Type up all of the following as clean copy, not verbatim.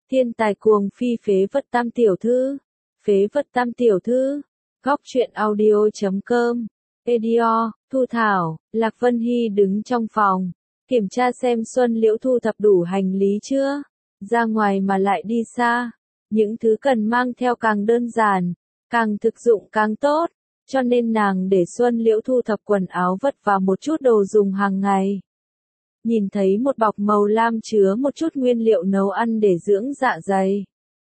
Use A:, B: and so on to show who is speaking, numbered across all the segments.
A: Thiên tài cuồng phi phế vật tam tiểu thư. Phế vật tam tiểu thư. Góc truyện audio.com. Edior, Thu Thảo, Lạc Vân Hy đứng trong phòng. Kiểm tra xem Xuân Liễu thu thập đủ hành lý chưa. Ra ngoài mà lại đi xa. Những thứ cần mang theo càng đơn giản, càng thực dụng càng tốt. Cho nên nàng để Xuân Liễu thu thập quần áo vất và một chút đồ dùng hàng ngày. Nhìn thấy một bọc màu lam chứa một chút nguyên liệu nấu ăn để dưỡng dạ dày.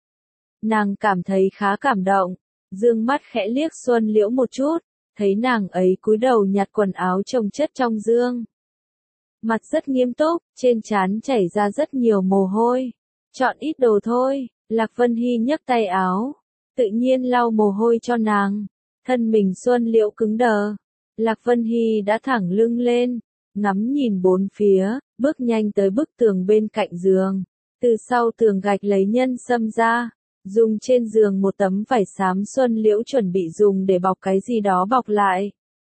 A: Nàng cảm thấy khá cảm động, dương mắt khẽ liếc Xuân Liễu một chút, thấy nàng ấy cúi đầu nhặt quần áo chồng chất trong dương. Mặt rất nghiêm túc, trên trán chảy ra rất nhiều mồ hôi. Chọn ít đồ thôi, Lạc Vân Hy nhấc tay áo, tự nhiên lau mồ hôi cho nàng. Thân mình Xuân Liễu cứng đờ. Lạc Vân Hy đã thẳng lưng lên, ngắm nhìn bốn phía, bước nhanh tới bức tường bên cạnh giường. Từ sau tường gạch lấy nhân sâm ra, dùng trên giường một tấm vải xám. Xuân Liễu chuẩn bị dùng để bọc cái gì đó bọc lại.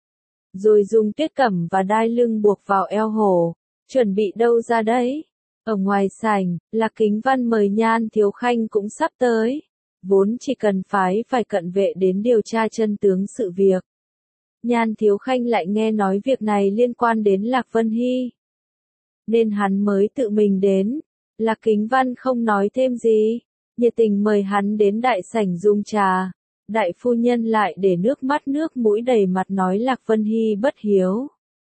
A: Rồi dùng tuyết cẩm và đai lưng buộc vào eo hổ. Chuẩn bị đâu ra đấy? Ở ngoài sảnh, Lạc Kính Văn mời Nhan Thiếu Khanh cũng sắp tới. Vốn chỉ cần phái vài cận vệ đến điều tra chân tướng sự việc. Nhan Thiếu Khanh lại nghe nói việc này liên quan đến Lạc Vân Hy. Nên hắn mới tự mình đến. Lạc Kính Văn không nói thêm gì, nhiệt tình mời hắn đến đại sảnh dùng trà. Đại phu nhân lại để nước mắt nước mũi đầy mặt nói Lạc Vân Hy bất hiếu.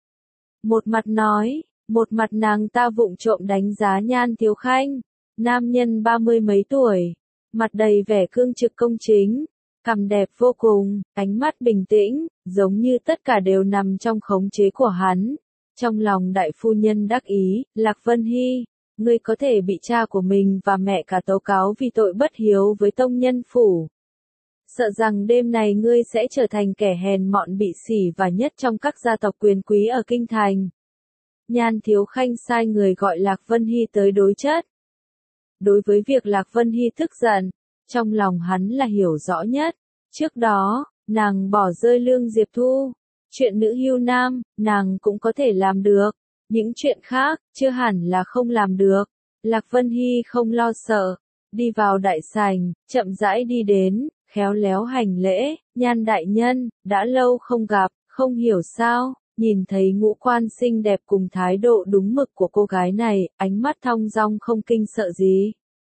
A: Một mặt nói, một mặt nàng ta vụng trộm đánh giá Nhan Thiếu Khanh. Nam nhân 30 mấy tuổi, mặt đầy vẻ cương trực công chính, cằm đẹp vô cùng, ánh mắt bình tĩnh, giống như tất cả đều nằm trong khống chế của hắn. Trong lòng đại phu nhân đắc ý, Lạc Vân Hy, ngươi có thể bị cha của mình và mẹ cả tố cáo vì tội bất hiếu với tông nhân phủ. Sợ rằng đêm này ngươi sẽ trở thành kẻ hèn mọn bị sỉ và nhất trong các gia tộc quyền quý ở kinh thành. Nhan Thiếu Khanh sai người gọi Lạc Vân Hy tới đối chất. Đối với việc Lạc Vân Hy tức giận, trong lòng hắn là hiểu rõ nhất. Trước đó, nàng bỏ rơi Lương Diệp Thu. Chuyện nữ hưu nam, nàng cũng có thể làm được. Những chuyện khác, chưa hẳn là không làm được. Lạc Vân Hy không lo sợ. Đi vào đại sảnh, chậm rãi đi đến, khéo léo hành lễ. Nhan đại nhân, đã lâu không gặp, không hiểu sao. Nhìn thấy ngũ quan xinh đẹp cùng thái độ đúng mực của cô gái này, ánh mắt thong dong không kinh sợ gì.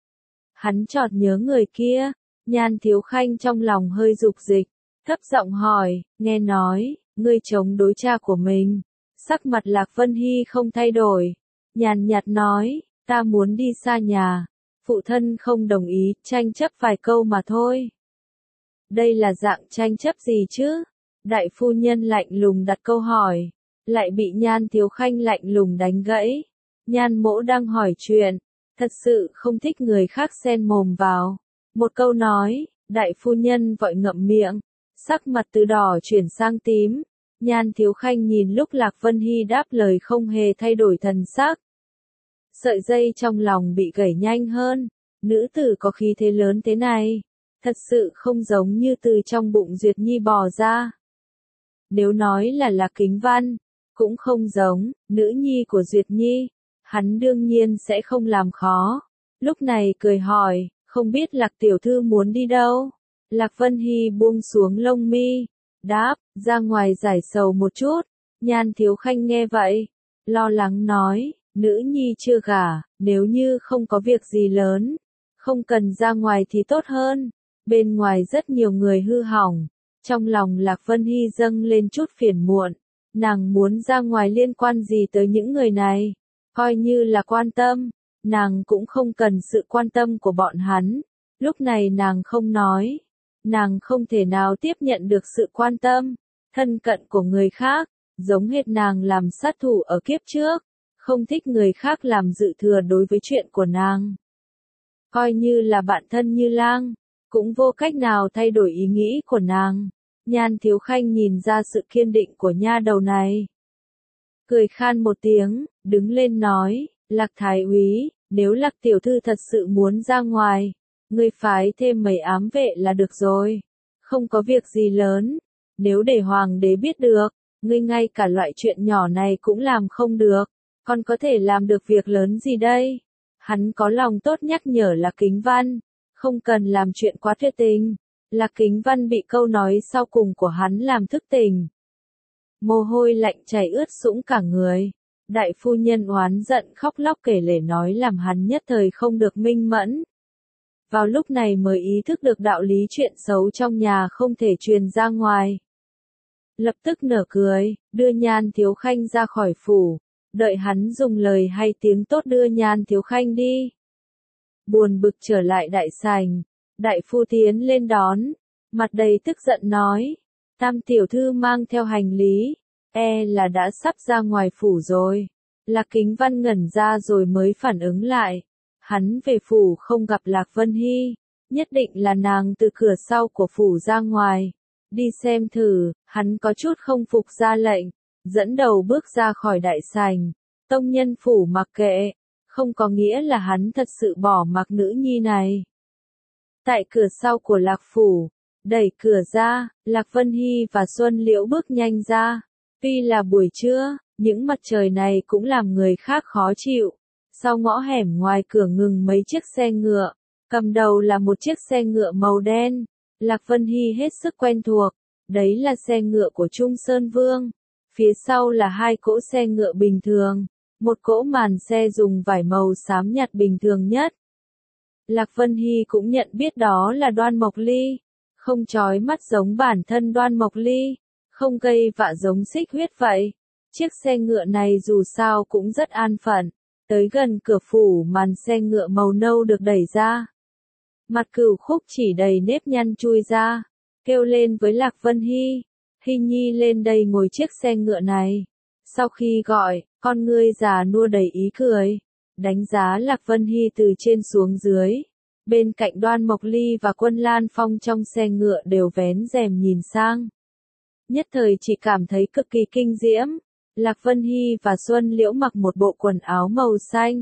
A: Hắn chợt nhớ người kia. Nhan Thiếu Khanh trong lòng hơi dục dịch, thấp giọng hỏi, nghe nói, ngươi chống đối cha của mình. Sắc mặt Lạc Vân Hy không thay đổi, nhàn nhạt nói, ta muốn đi xa nhà, phụ thân không đồng ý, tranh chấp vài câu mà thôi. Đây là dạng tranh chấp gì chứ? Đại phu nhân lạnh lùng đặt câu hỏi, lại bị Nhan Thiếu Khanh lạnh lùng đánh gãy. Nhan mỗ đang hỏi chuyện, thật sự không thích người khác xen mồm vào. Một câu nói, đại phu nhân vội ngậm miệng, sắc mặt từ đỏ chuyển sang tím. Nhan Thiếu Khanh nhìn lúc Lạc Vân Hy đáp lời không hề thay đổi thần sắc. Sợi dây trong lòng bị gãy nhanh hơn, nữ tử có khí thế lớn thế này, thật sự không giống như từ trong bụng Duyệt Nhi bò ra. Nếu nói là Lạc Kính Văn, cũng không giống, nữ nhi của Duyệt Nhi, hắn đương nhiên sẽ không làm khó. Lúc này cười hỏi, không biết Lạc tiểu thư muốn đi đâu? Lạc Vân Hy buông xuống lông mi, đáp, ra ngoài giải sầu một chút. Nhan Thiếu Khanh nghe vậy, lo lắng nói, nữ nhi chưa gả, nếu như không có việc gì lớn, không cần ra ngoài thì tốt hơn. Bên ngoài rất nhiều người hư hỏng. Trong lòng Lạc Vân Hy dâng lên chút phiền muộn, nàng muốn ra ngoài liên quan gì tới những người này, coi như là quan tâm, nàng cũng không cần sự quan tâm của bọn hắn. Lúc này nàng không nói, nàng không thể nào tiếp nhận được sự quan tâm, thân cận của người khác, giống hệt nàng làm sát thủ ở kiếp trước, không thích người khác làm dự thừa đối với chuyện của nàng. Coi như là bạn thân Như Lang, cũng vô cách nào thay đổi ý nghĩ của nàng. Nhan Thiếu Khanh nhìn ra sự kiên định của nha đầu này. Cười khan một tiếng, đứng lên nói, Lạc Thái úy, nếu Lạc tiểu thư thật sự muốn ra ngoài, ngươi phái thêm mấy ám vệ là được rồi. Không có việc gì lớn, nếu để hoàng đế biết được, ngươi ngay cả loại chuyện nhỏ này cũng làm không được, còn có thể làm được việc lớn gì đây? Hắn có lòng tốt nhắc nhở Lạc Kính Văn, không cần làm chuyện quá tuyệt tình. Lạc Kính Văn bị câu nói sau cùng của hắn làm thức tỉnh. Mồ hôi lạnh chảy ướt sũng cả người. Đại phu nhân oán giận khóc lóc kể lể nói làm hắn nhất thời không được minh mẫn. Vào lúc này mới ý thức được đạo lý chuyện xấu trong nhà không thể truyền ra ngoài. Lập tức nở cười, đưa Nhan Thiếu Khanh ra khỏi phủ, đợi hắn dùng lời hay tiếng tốt đưa Nhan Thiếu Khanh đi. Buồn bực trở lại đại sảnh, đại phu tiến lên đón, mặt đầy tức giận nói, Tam tiểu thư mang theo hành lý, là đã sắp ra ngoài phủ rồi. Lạc Kính Văn ngẩn ra rồi mới phản ứng lại, hắn về phủ không gặp Lạc Vân Hy, nhất định là nàng từ cửa sau của phủ ra ngoài. Đi xem thử, hắn có chút không phục ra lệnh, dẫn đầu bước ra khỏi đại sảnh. Tông nhân phủ mặc kệ, không có nghĩa là hắn thật sự bỏ mặc nữ nhi này. Tại cửa sau của Lạc phủ, đẩy cửa ra, Lạc Vân Hy và Xuân Liễu bước nhanh ra. Tuy là buổi trưa, những mặt trời này cũng làm người khác khó chịu. Sau ngõ hẻm ngoài cửa ngừng mấy chiếc xe ngựa, cầm đầu là một chiếc xe ngựa màu đen. Lạc Vân Hy hết sức quen thuộc, đấy là xe ngựa của Trung Sơn Vương. Phía sau là hai cỗ xe ngựa bình thường, một cỗ màn xe dùng vải màu xám nhạt bình thường nhất. Lạc Vân Hy cũng nhận biết đó là Đoan Mộc Ly, không chói mắt giống bản thân Đoan Mộc Ly, không gây vạ giống Xích Huyết vậy. Chiếc xe ngựa này dù sao cũng rất an phận, tới gần cửa phủ màn xe ngựa màu nâu được đẩy ra. Mặt Cửu Khúc chỉ đầy nếp nhăn chui ra, kêu lên với Lạc Vân Hy, Hy nhi lên đây ngồi chiếc xe ngựa này. Sau khi gọi, con ngươi già nua đầy ý cười, đánh giá Lạc Vân Hy từ trên xuống dưới. Bên cạnh Đoan Mộc Ly và Quân Lan Phong trong xe ngựa đều vén rèm nhìn sang. Nhất thời chỉ cảm thấy cực kỳ kinh diễm. Lạc Vân Hy và Xuân Liễu mặc một bộ quần áo màu xanh,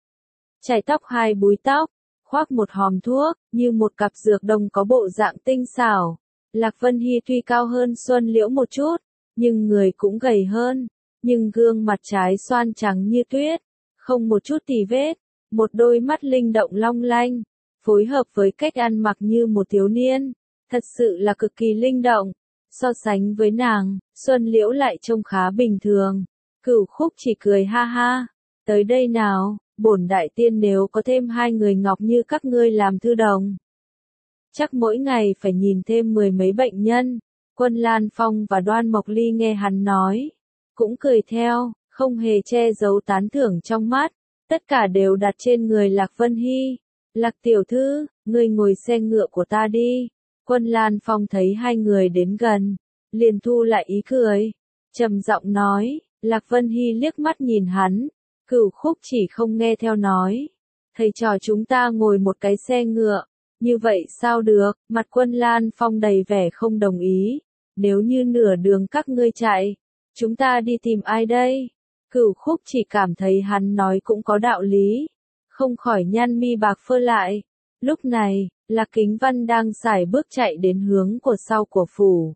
A: chải tóc hai búi tóc, khoác một hòm thuốc, như một cặp dược đồng có bộ dạng tinh xảo. Lạc Vân Hy tuy cao hơn Xuân Liễu một chút, nhưng người cũng gầy hơn, nhưng gương mặt trái xoan trắng như tuyết, không một chút tì vết, một đôi mắt linh động long lanh, phối hợp với cách ăn mặc như một thiếu niên, thật sự là cực kỳ linh động. So sánh với nàng, Xuân Liễu lại trông khá bình thường. Cửu Khúc chỉ cười ha ha, tới đây nào, bổn đại tiên nếu có thêm hai người ngọc như các ngươi làm thư đồng, chắc mỗi ngày phải nhìn thêm mười mấy bệnh nhân. Quân Lan Phong và Đoan Mộc Ly nghe hắn nói, cũng cười theo, không hề che giấu tán thưởng trong mắt, tất cả đều đặt trên người Lạc Vân Hy. Lạc tiểu thư, ngươi ngồi xe ngựa của ta đi. Quân Lan Phong thấy hai người đến gần, liền thu lại ý cười, trầm giọng nói. Lạc Vân Hy liếc mắt nhìn hắn, Cửu Khúc chỉ không nghe theo nói, thầy trò chúng ta ngồi một cái xe ngựa, như vậy sao được? Mặt Quân Lan Phong đầy vẻ không đồng ý, nếu như nửa đường các ngươi chạy, chúng ta đi tìm ai đây? Cửu Khúc chỉ cảm thấy hắn nói cũng có đạo lý, không khỏi nhăn mi bạc phơ lại. Lúc này, Lạc Kính Văn đang sải bước chạy đến hướng của sau của phủ.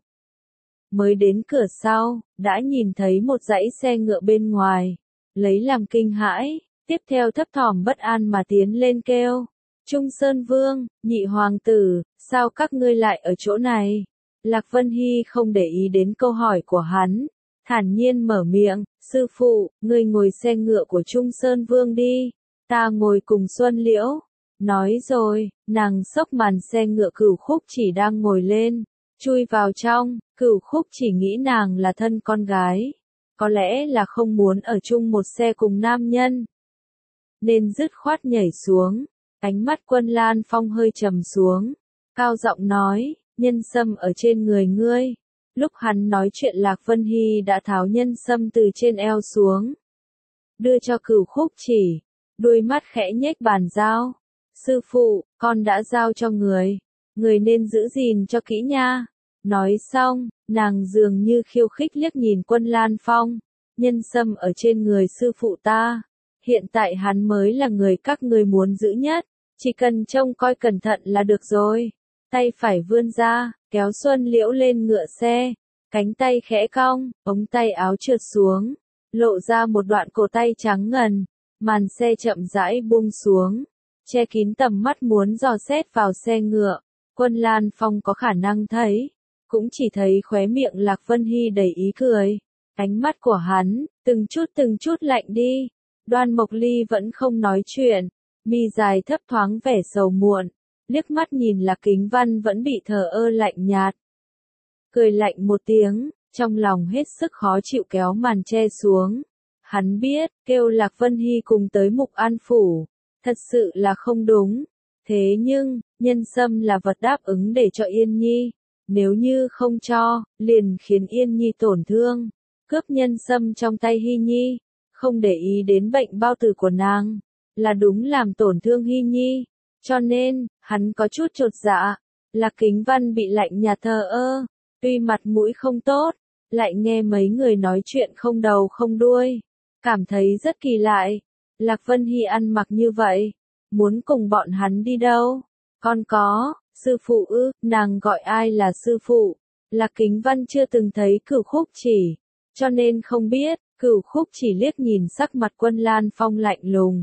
A: Mới đến cửa sau, đã nhìn thấy một dãy xe ngựa bên ngoài, lấy làm kinh hãi, tiếp theo thấp thỏm bất an mà tiến lên kêu. Trung Sơn Vương, nhị hoàng tử, sao các ngươi lại ở chỗ này? Lạc Vân Hy không để ý đến câu hỏi của hắn, thản nhiên mở miệng, sư phụ, ngươi ngồi xe ngựa của Trung Sơn Vương đi, ta ngồi cùng Xuân Liễu. Nói rồi, nàng xốc màn xe ngựa Cửu Khúc chỉ đang ngồi lên, chui vào trong. Cửu Khúc chỉ nghĩ nàng là thân con gái, có lẽ là không muốn ở chung một xe cùng nam nhân, nên dứt khoát nhảy xuống. Ánh mắt Quân Lan Phong hơi trầm xuống, cao giọng nói, nhân sâm ở trên người ngươi. Lúc hắn nói chuyện Lạc Vân Hy đã tháo nhân sâm từ trên eo xuống, đưa cho Cửu Khúc chỉ, đôi mắt khẽ nhếch bàn giao. Sư phụ, con đã giao cho người nên giữ gìn cho kỹ nha. Nói xong, nàng dường như khiêu khích liếc nhìn Quân Lan Phong, nhân sâm ở trên người sư phụ ta, hiện tại hắn mới là người các ngươi muốn giữ nhất, chỉ cần trông coi cẩn thận là được rồi. Tay phải vươn ra, kéo Xuân Liễu lên ngựa xe, cánh tay khẽ cong, ống tay áo trượt xuống, lộ ra một đoạn cổ tay trắng ngần, Màn xe chậm rãi buông xuống, che kín tầm mắt muốn dò xét vào xe ngựa. Quân Lan Phong có khả năng thấy, cũng chỉ thấy khóe miệng Lạc Vân Hy đầy ý cười. Ánh mắt của hắn, từng chút lạnh đi. Đoan Mộc Ly vẫn không nói chuyện, mi dài thấp thoáng vẻ sầu muộn, liếc mắt nhìn Lạc Kính Văn vẫn bị thờ ơ lạnh nhạt. Cười lạnh một tiếng, trong lòng hết sức khó chịu kéo màn che xuống. Hắn biết, kêu Lạc Vân Hy cùng tới Mục An Phủ, thật sự là không đúng. Thế nhưng, nhân sâm là vật đáp ứng để cho Yên Nhi. Nếu như không cho, liền khiến Yên Nhi tổn thương. Cướp nhân sâm trong tay Hy Nhi, không để ý đến bệnh bao tử của nàng, là đúng làm tổn thương Hy Nhi. Cho nên, hắn có chút chột dạ. Lạc Kính Văn bị lạnh nhạt thờ ơ, tuy mặt mũi không tốt, lại nghe mấy người nói chuyện không đầu không đuôi. Cảm thấy rất kỳ lạ. Lạc Vân Hy ăn mặc như vậy, muốn cùng bọn hắn đi đâu? Con có, sư phụ ư? Nàng gọi ai là sư phụ? Lạc Kính Văn chưa từng thấy Cửu Khúc Chỉ, cho nên không biết. Cửu Khúc Chỉ liếc nhìn sắc mặt Quân Lan Phong lạnh lùng,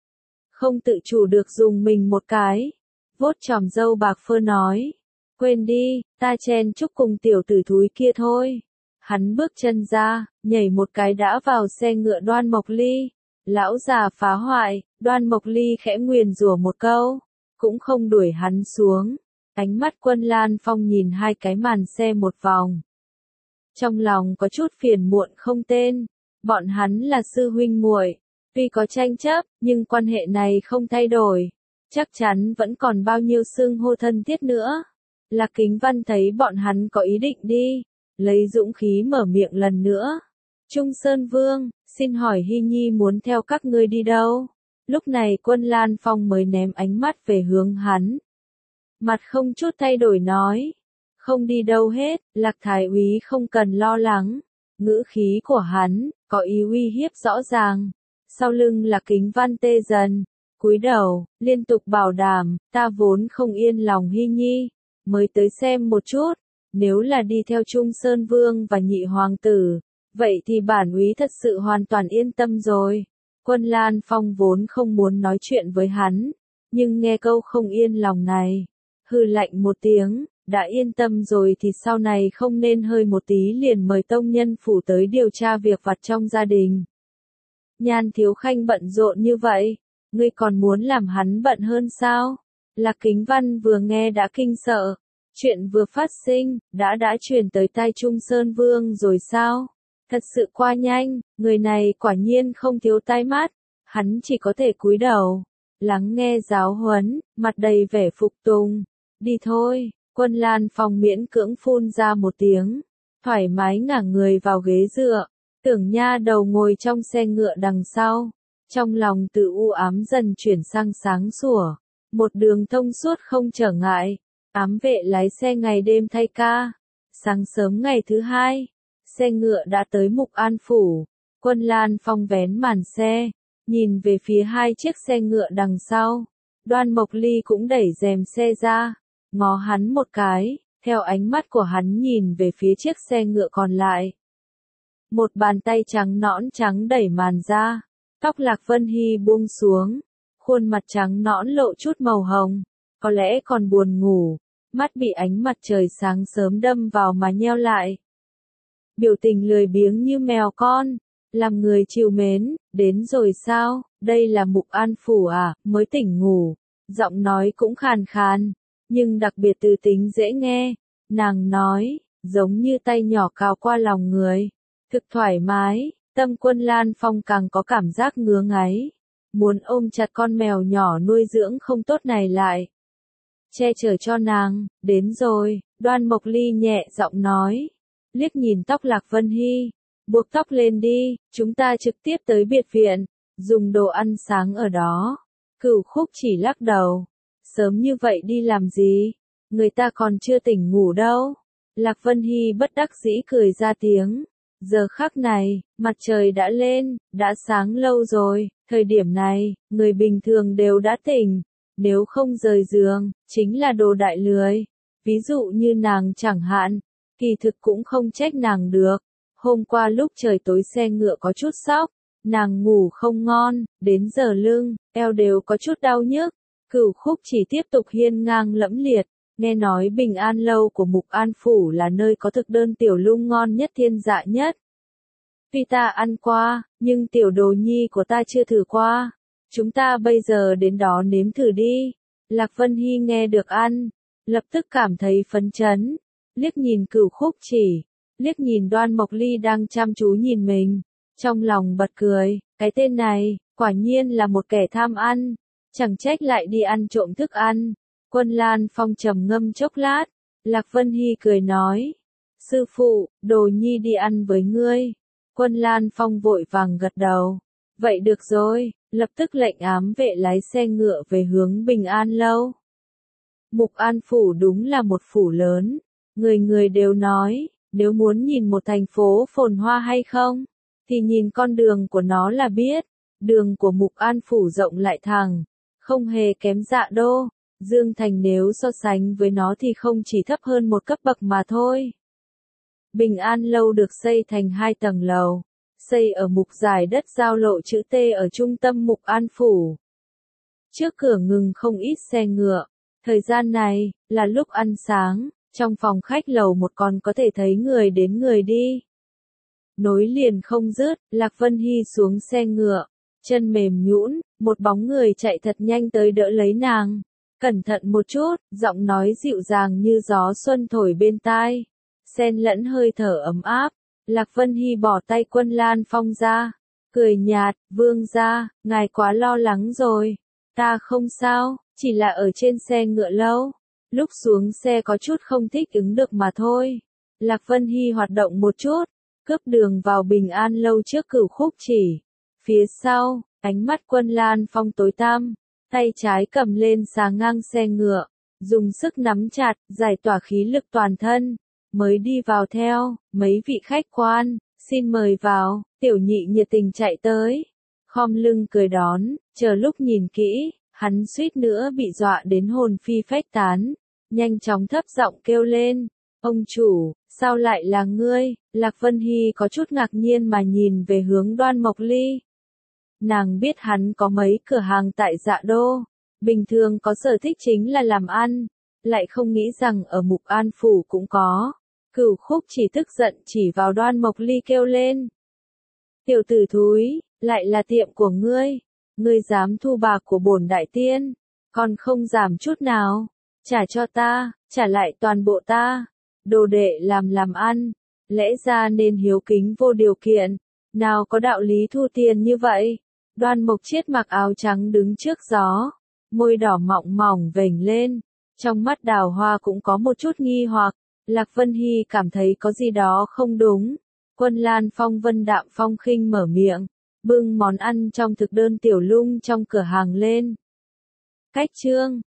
A: không tự chủ được dùng mình một cái, vuốt chòm râu bạc phơ nói, quên đi, ta chen chúc cùng tiểu tử thúi kia thôi. Hắn bước chân ra, nhảy một cái đã vào xe ngựa Đoan Mộc Ly. Lão già phá hoại. Đoan Mộc Ly khẽ nguyền rủa một câu, cũng không đuổi hắn xuống. Ánh mắt Quân Lan Phong nhìn hai cái màn xe một vòng, trong lòng có chút phiền muộn không tên. Bọn hắn là sư huynh muội, tuy có tranh chấp, nhưng quan hệ này không thay đổi. Chắc chắn vẫn còn bao nhiêu xưng hô thân thiết nữa. Lạc Kính Văn thấy bọn hắn có ý định đi, lấy dũng khí mở miệng lần nữa. Trung Sơn Vương, xin hỏi Hy Nhi muốn theo các ngươi đi đâu? Lúc này Quân Lan Phong mới ném ánh mắt về hướng hắn. Mặt không chút thay đổi nói, không đi đâu hết, Lạc Thái úy không cần lo lắng. Ngữ khí của hắn, có ý uy hiếp rõ ràng. Sau lưng Lạc Kính Văn tê dần, cúi đầu, liên tục bảo đảm, ta vốn không yên lòng Hy Nhi, mới tới xem một chút. Nếu là đi theo Trung Sơn Vương và nhị hoàng tử, vậy thì bản úy thật sự hoàn toàn yên tâm rồi. Quân Lan Phong vốn không muốn nói chuyện với hắn, nhưng nghe câu không yên lòng này, hừ lạnh một tiếng, đã yên tâm rồi thì sau này không nên hơi một tí liền mời tông nhân phủ tới điều tra việc vặt trong gia đình. Nhan Thiếu Khanh bận rộn như vậy, ngươi còn muốn làm hắn bận hơn sao? Lạc Kính Văn vừa nghe đã kinh sợ. Chuyện vừa phát sinh, đã truyền tới tai Trung Sơn Vương rồi sao? Thật sự qua nhanh, người này quả nhiên không thiếu tai mắt. Hắn chỉ có thể cúi đầu, lắng nghe giáo huấn, mặt đầy vẻ phục tùng. Đi thôi. Quân Lan Phong miễn cưỡng phun ra một tiếng, thoải mái ngả người vào ghế dựa. Tưởng Nha Đầu ngồi trong xe ngựa đằng sau, trong lòng từ u ám dần chuyển sang sáng sủa, một đường thông suốt không trở ngại. Ám vệ lái xe ngày đêm thay ca. Sáng sớm ngày thứ hai, xe ngựa đã tới Mục An Phủ. Quân Lan Phong vén màn xe, nhìn về phía hai chiếc xe ngựa đằng sau. Đoan Mộc Ly cũng đẩy rèm xe ra, ngó hắn một cái, theo ánh mắt của hắn nhìn về phía chiếc xe ngựa còn lại. Một bàn tay trắng nõn trắng đẩy màn ra, tóc Lạc Vân Hy buông xuống, khuôn mặt trắng nõn lộ chút màu hồng, có lẽ còn buồn ngủ, mắt bị ánh mặt trời sáng sớm đâm vào mà nheo lại. Biểu tình lười biếng như mèo con, làm người trìu mến. Đến rồi sao? Đây là Mục An Phủ à? Mới tỉnh ngủ, giọng nói cũng khàn khàn, nhưng đặc biệt từ tính dễ nghe. Nàng nói, giống như tay nhỏ cào qua lòng người, thực thoải mái. Tâm Quân Lan Phong càng có cảm giác ngứa ngáy, muốn ôm chặt con mèo nhỏ nuôi dưỡng không tốt này lại, che chở cho nàng. Đến rồi, Đoan Mộc Ly nhẹ giọng nói, liếc nhìn tóc Lạc Vân Hy, buộc tóc lên đi, chúng ta trực tiếp tới biệt viện, dùng đồ ăn sáng ở đó. Cửu Khúc Chỉ lắc đầu, sớm như vậy đi làm gì, người ta còn chưa tỉnh ngủ đâu. Lạc Vân Hy bất đắc dĩ cười ra tiếng, giờ khắc này, mặt trời đã lên, đã sáng lâu rồi, thời điểm này, người bình thường đều đã tỉnh, nếu không rời giường, chính là đồ đại lười. Ví dụ như nàng chẳng hạn, kỳ thực cũng không trách nàng được. Hôm qua lúc trời tối xe ngựa có chút sóc, Nàng ngủ không ngon, đến giờ lưng, eo đều có chút đau nhức. Cửu Khúc chỉ tiếp tục hiên ngang lẫm liệt, nghe nói Bình An lâu của Mục An phủ là nơi có thực đơn tiểu lung ngon nhất thiên dạ nhất. Tuy ta ăn qua, nhưng tiểu đồ nhi của ta chưa thử qua. Chúng ta bây giờ đến đó nếm thử đi. Lạc Vân Hy nghe được ăn, lập tức cảm thấy phấn chấn, liếc nhìn Cửu Khúc chỉ, liếc nhìn Đoan Mộc Ly đang chăm chú nhìn mình, trong lòng bật cười, cái tên này, quả nhiên là một kẻ tham ăn, chẳng trách lại đi ăn trộm thức ăn. Quân Lan Phong trầm ngâm chốc lát, Lạc Vân Hy cười nói, sư phụ, đồ nhi đi ăn với ngươi. Quân Lan Phong vội vàng gật đầu, vậy được rồi, lập tức lệnh ám vệ lái xe ngựa về hướng Bình An lâu. Mục An phủ đúng là một phủ lớn, người người đều nói, nếu muốn nhìn một thành phố phồn hoa hay không, thì nhìn con đường của nó là biết. Đường của Mục An phủ rộng lại thẳng, không hề kém Dạ Đô. Dương Thành nếu so sánh với nó thì không chỉ thấp hơn một cấp bậc mà thôi. Bình An lâu được xây thành 2 tầng lầu, xây ở mục giải đất giao lộ chữ T ở trung tâm Mục An phủ. Trước cửa ngừng không ít xe ngựa, thời gian này là lúc ăn sáng, trong phòng khách lầu 1 còn có thể thấy người đến người đi. Nối liền không dứt, Lạc Vân Hy xuống xe ngựa, chân mềm nhũn, một bóng người chạy thật nhanh tới đỡ lấy nàng. Cẩn thận một chút, giọng nói dịu dàng như gió xuân thổi bên tai, xen lẫn hơi thở ấm áp. Lạc Vân Hy bỏ tay Quân Lan Phong ra, cười nhạt, vương gia, ngài quá lo lắng rồi. Ta không sao, chỉ là ở trên xe ngựa lâu. Lúc xuống xe có chút không thích ứng được mà thôi. Lạc Vân Hy hoạt động một chút, cướp đường vào Bình An lâu trước Cửu Khúc chỉ. Phía sau, ánh mắt Quân Lan Phong tối tăm, tay trái cầm lên xà ngang xe ngựa, dùng sức nắm chặt, giải tỏa khí lực toàn thân, mới đi vào theo, mấy vị khách quan, xin mời vào. Tiểu Nhị nhiệt tình chạy tới, khom lưng cười đón, chờ lúc nhìn kỹ, hắn suýt nữa bị dọa đến hồn phi phách tán, nhanh chóng thấp giọng kêu lên, ông chủ, sao lại là ngươi? Lạc Vân Hy có chút ngạc nhiên mà nhìn về hướng Đoan Mộc Ly. Nàng biết hắn có mấy cửa hàng tại Dạ Đô, bình thường có sở thích chính là làm ăn, lại không nghĩ rằng ở Mục An phủ cũng có. Cửu Khúc chỉ tức giận chỉ vào Đoan Mộc Ly kêu lên. Tiểu tử thúi, lại là tiệm của ngươi, ngươi dám thu bạc của bổn đại tiên, còn không giảm chút nào, trả cho ta, trả lại toàn bộ ta. Đồ đệ làm ăn, lẽ ra nên hiếu kính vô điều kiện, nào có đạo lý thu tiền như vậy. Đoan Mộc Chiết mặc áo trắng đứng trước gió, môi đỏ mọng mỏng vểnh lên, trong mắt Đào Hoa cũng có một chút nghi hoặc. Lạc Vân Hy cảm thấy có gì đó không đúng. Quân Lan Phong vân đạm phong khinh mở miệng, bưng món ăn trong thực đơn tiểu lung trong cửa hàng lên. Cách chương